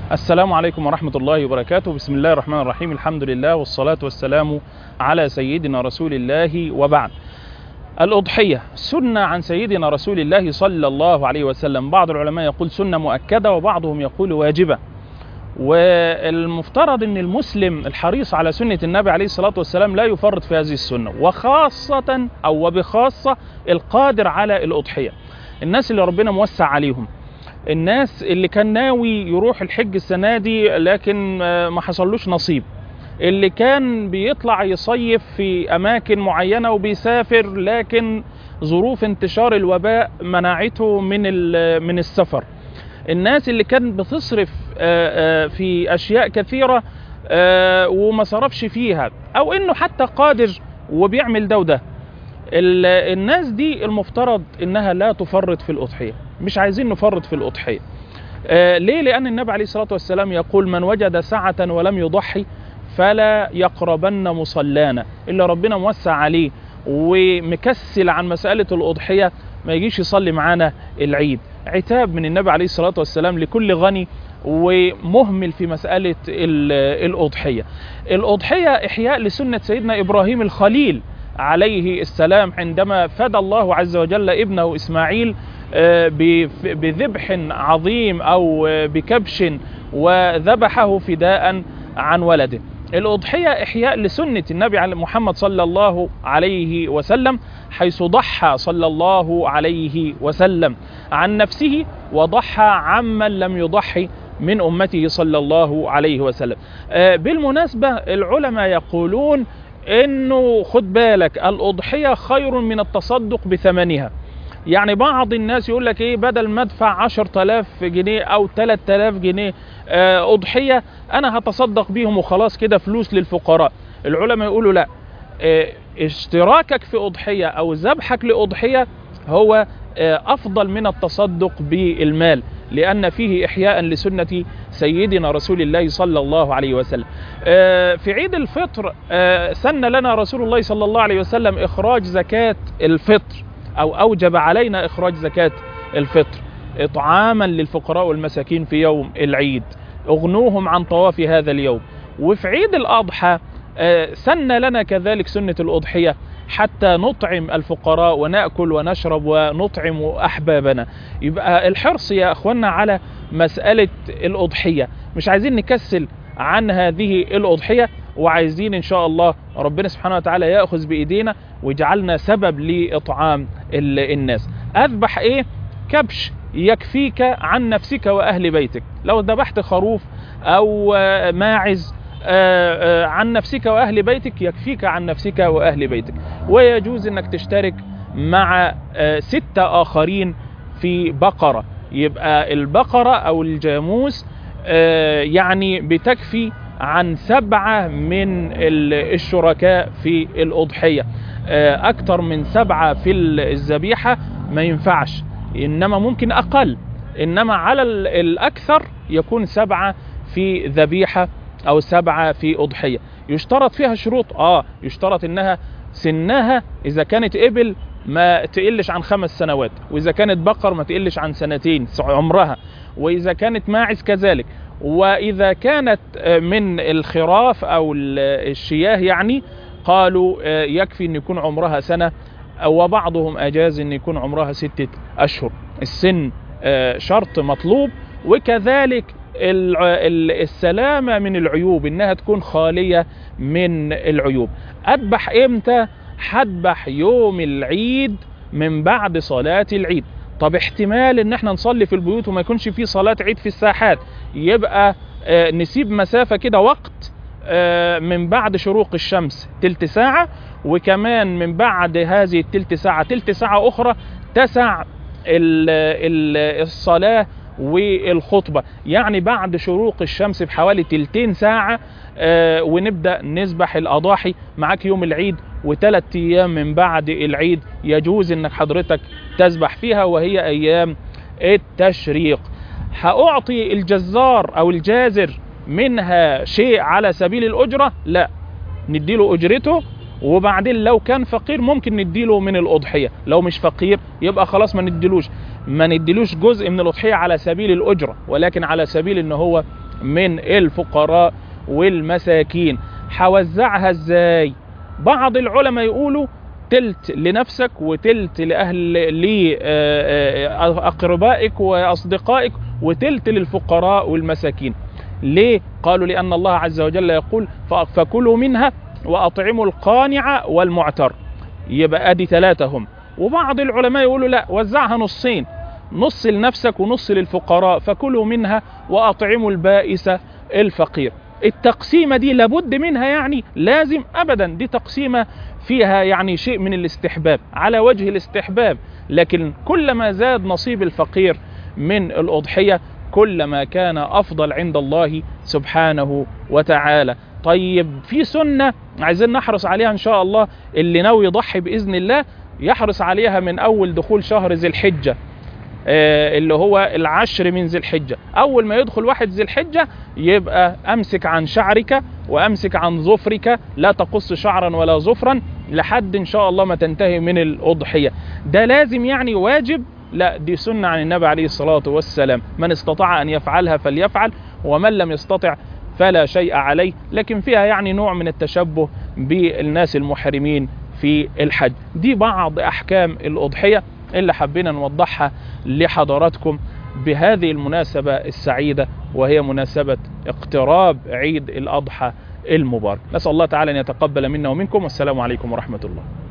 السلام عليكم ورحمة الله وبركاته. بسم الله الرحمن الرحيم. الحمد لله والصلاة والسلام على سيدنا رسول الله، وبعد. الأضحية سنة عن سيدنا رسول الله صلى الله عليه وسلم. بعض العلماء يقول سنة مؤكدة، وبعضهم يقول واجبة. والمفترض أن المسلم الحريص على سنة النبي عليه الصلاة والسلام لا يفرط في هذه السنة، وخاصة أو وبخاصة القادر على الأضحية، الناس اللي ربنا موسع عليهم، الناس اللي كان ناوي يروح الحج السنة دي لكن ما حصلوش نصيب، اللي كان بيطلع يصيف في أماكن معينة وبيسافر لكن ظروف انتشار الوباء منعته من السفر، الناس اللي كان بتصرف في أشياء كثيرة وما صرفش فيها، أو إنه حتى قادر وبيعمل ده وده. الناس دي المفترض إنها لا تفرط في الأضحية. مش عايزين نفرط في الأضحية. ليه؟ لأن النبي عليه الصلاة والسلام يقول: من وجد سعة ولم يضحي فلا يقربن مصلانا. اللي ربنا موسع عليه ومكسل عن مسألة الأضحية ما يجيش يصلي معانا العيد. عتاب من النبي عليه الصلاة والسلام لكل غني ومهمل في مسألة الأضحية. الأضحية إحياء لسنة سيدنا إبراهيم الخليل عليه السلام، عندما فدى الله عز وجل ابنه إسماعيل بذبح عظيم أو بكبش وذبحه فداء عن ولده. الأضحية إحياء لسنة النبي محمد صلى الله عليه وسلم، حيث ضحى صلى الله عليه وسلم عن نفسه وضحى عمن لم يضحي من أمته صلى الله عليه وسلم. بالمناسبة العلماء يقولون إنه خد بالك الأضحية خير من التصدق بثمنها. يعني بعض الناس يقول لك بدل ما ادفع 10,000 جنيه او 3,000 جنيه أضحية انا هتصدق بيهم وخلاص كده فلوس للفقراء. العلماء يقولوا لا، اشتراكك في أضحية او ذبحك لأضحية هو افضل من التصدق بالمال، لأن فيه إحياء لسنة سيدنا رسول الله صلى الله عليه وسلم. في عيد الفطر سن لنا رسول الله صلى الله عليه وسلم إخراج زكاة الفطر، أو أوجب علينا إخراج زكاة الفطر إطعاما للفقراء والمساكين في يوم العيد، أغنوهم عن طواف هذا اليوم. وفي عيد الأضحى سن لنا كذلك سنة الأضحية حتى نطعم الفقراء ونأكل ونشرب ونطعم أحبابنا. يبقى الحرص يا أخوانا على مسألة الأضحية، مش عايزين نكسل عن هذه الأضحية، وعايزين إن شاء الله ربنا سبحانه وتعالى يأخذ بإيدينا ويجعلنا سبب لإطعام الناس. أذبح كبش يكفيك عن نفسك وأهل بيتك. لو ذبحت خروف أو ماعز عن نفسك وأهل بيتك يكفيك عن نفسك وأهل بيتك. ويجوز أنك تشترك مع 6 آخرين في بقرة، يبقى البقرة أو الجاموس يعني بتكفي عن 7 من الشركاء في الأضحية. أكتر من 7 في الذبيحة ما ينفعش، إنما ممكن أقل، إنما على الأكثر يكون 7 في ذبيحة أو 7 في أضحية. يشترط فيها شروط. يشترط إنها سنها إذا كانت إبل ما تقلش عن 5 سنوات، وإذا كانت بقر ما تقلش عن 2 سنين عمرها، وإذا كانت ماعز كذلك، وإذا كانت من الخراف أو الشياه يعني قالوا يكفي أن يكون عمرها 1 سنة، وبعضهم أجاز أن يكون عمرها 6 أشهر. السن شرط مطلوب، وكذلك السلامة من العيوب، إنها تكون خالية من العيوب. أذبح إمتى؟ هذبح يوم العيد من بعد صلاة العيد. طب احتمال ان احنا نصلي في البيوت وما يكونش فيه صلاة عيد في الساحات، يبقى نسيب مسافة كده وقت من بعد شروق الشمس 1/3 ساعة، وكمان من بعد هذه 1/3 ساعة 1/3 ساعة أخرى تسع الصلاة والخطبة، يعني بعد شروق الشمس بحوالي 2 ساعة ونبدأ نذبح الأضاحي معاك يوم العيد. و3 أيام من بعد العيد يجوز انك حضرتك تذبح فيها، وهي أيام التشريق. هأعطي الجزار أو الجازر منها شيء على سبيل الأجرة؟ لا، نديله أجرته، وبعدين لو كان فقير ممكن نديله من الأضحية. لو مش فقير يبقى خلاص ما نديلوش جزء من الأضحية على سبيل الأجرة، ولكن على سبيل إن هو من الفقراء والمساكين. هوزعها ازاي؟ بعض العلماء يقولوا تلت لنفسك وتلت لأقربائك وأصدقائك وتلت للفقراء والمساكين. ليه؟ قالوا لأن الله عز وجل يقول فكلوا منها وأطعموا القانع والمعتر، يبقى ادي 3 هم. وبعض العلماء يقولوا لا، وزعها نصين، نص لنفسك ونص للفقراء، فكلوا منها وأطعموا البائس الفقير. التقسيمة دي لابد منها، يعني لازم أبدا، دي تقسيمة فيها يعني شيء من الاستحباب، على وجه الاستحباب، لكن كلما زاد نصيب الفقير من الأضحية كلما كان أفضل عند الله سبحانه وتعالى. طيب في سنة عايزين نحرص عليها إن شاء الله، اللي ناوي يضحي بإذن الله يحرص عليها من أول دخول شهر ذي الحجة، اللي هو 10 من ذي الحجة. أول ما يدخل 1 ذي الحجة يبقى أمسك عن شعرك وأمسك عن ظفرك، لا تقص شعرا ولا ظفرا لحد إن شاء الله ما تنتهي من الأضحية. ده لازم يعني واجب؟ لا، دي سنة عن النبي عليه الصلاة والسلام، من استطاع أن يفعلها فليفعل، ومن لم يستطع فلا شيء عليه. لكن فيها يعني نوع من التشبه بالناس المحرمين في الحج. دي بعض أحكام الأضحية اللي حبينا نوضحها لحضراتكم بهذه المناسبة السعيدة، وهي مناسبة اقتراب عيد الأضحى المبارك. نسأل الله تعالى أن يتقبل منا ومنكم، والسلام عليكم ورحمة الله.